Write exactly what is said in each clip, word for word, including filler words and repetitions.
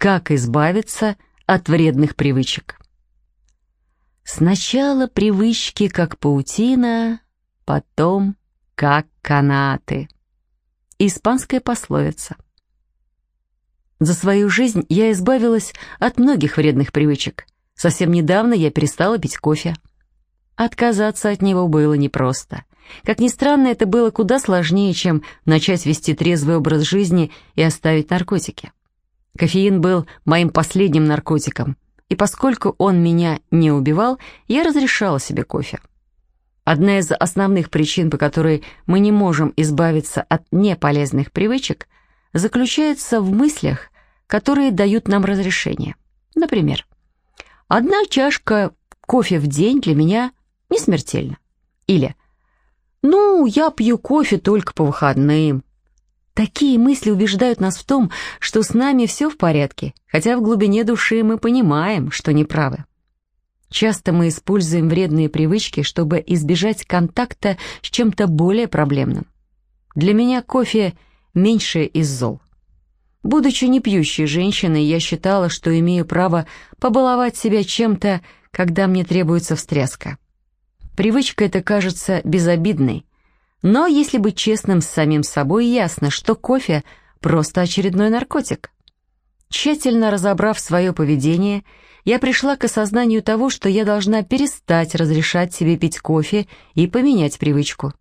Как избавиться от вредных привычек? Сначала привычки, как паутина, потом как канаты. Испанская пословица. За свою жизнь я избавилась от многих вредных привычек. Совсем недавно я перестала пить кофе. Отказаться от него было непросто. Как ни странно, это было куда сложнее, чем начать вести трезвый образ жизни и оставить наркотики. Кофеин был моим последним наркотиком, и поскольку он меня не убивал, я разрешала себе кофе. Одна из основных причин, по которой мы не можем избавиться от неполезных привычек, заключается в мыслях, которые дают нам разрешение. Например, одна чашка кофе в день для меня не смертельна. Или «Ну, я пью кофе только по выходным». Такие мысли убеждают нас в том, что с нами все в порядке, хотя в глубине души мы понимаем, что неправы. Часто мы используем вредные привычки, чтобы избежать контакта с чем-то более проблемным. Для меня кофе меньше из зол. Будучи непьющей женщиной, я считала, что имею право побаловать себя чем-то, когда мне требуется встряска. Привычка эта кажется безобидной, но если быть честным с самим собой, ясно, что кофе – просто очередной наркотик. Тщательно разобрав свое поведение, я пришла к осознанию того, что я должна перестать разрешать себе пить кофе и поменять привычку.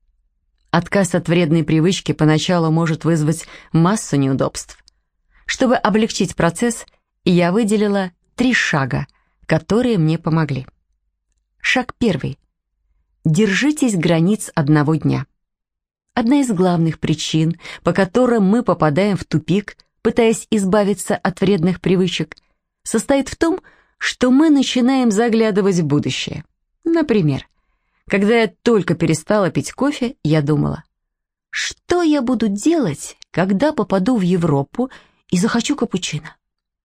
Отказ от вредной привычки поначалу может вызвать массу неудобств. Чтобы облегчить процесс, я выделила три шага, которые мне помогли. Шаг первый. Держитесь границ одного дня. Одна из главных причин, по которым мы попадаем в тупик, пытаясь избавиться от вредных привычек, состоит в том, что мы начинаем заглядывать в будущее. Например, когда я только перестала пить кофе, я думала, что я буду делать, когда попаду в Европу и захочу капучино?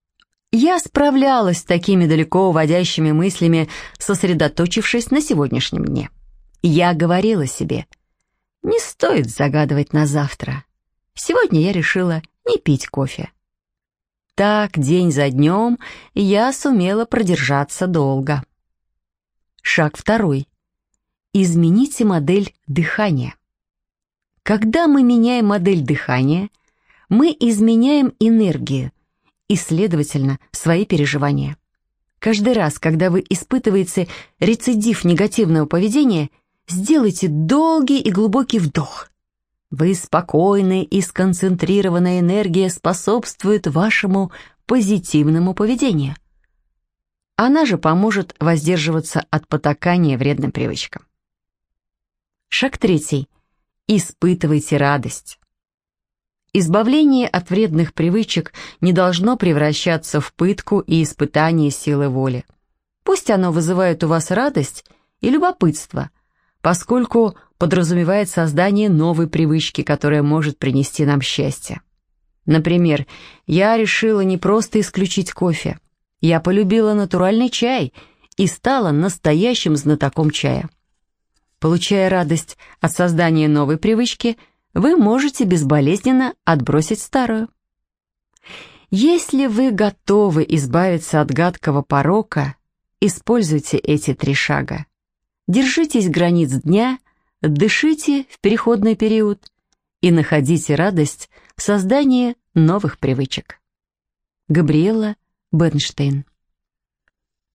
Я справлялась с такими далеко уводящими мыслями, сосредоточившись на сегодняшнем дне. Я говорила себе, не стоит загадывать на завтра. Сегодня я решила не пить кофе. Так, день за днем, я сумела продержаться долго. Шаг второй. Измените модель дыхания. Когда мы меняем модель дыхания, мы изменяем энергию и, следовательно, свои переживания. Каждый раз, когда вы испытываете рецидив негативного поведения, сделайте долгий и глубокий вдох. Вы спокойны, и сконцентрированная энергия способствует вашему позитивному поведению. Она же поможет воздерживаться от потакания вредным привычкам. Шаг третий. Испытывайте радость. Избавление от вредных привычек не должно превращаться в пытку и испытание силы воли. Пусть оно вызывает у вас радость и любопытство, поскольку подразумевает создание новой привычки, которая может принести нам счастье. Например, я решила не просто исключить кофе. Я полюбила натуральный чай и стала настоящим знатоком чая. Получая радость от создания новой привычки, вы можете безболезненно отбросить старую. Если вы готовы избавиться от гадкого порока, используйте эти три шага. Держитесь границ дня, дышите в переходный период и находите радость в создании новых привычек. Габриэла Бернштейн.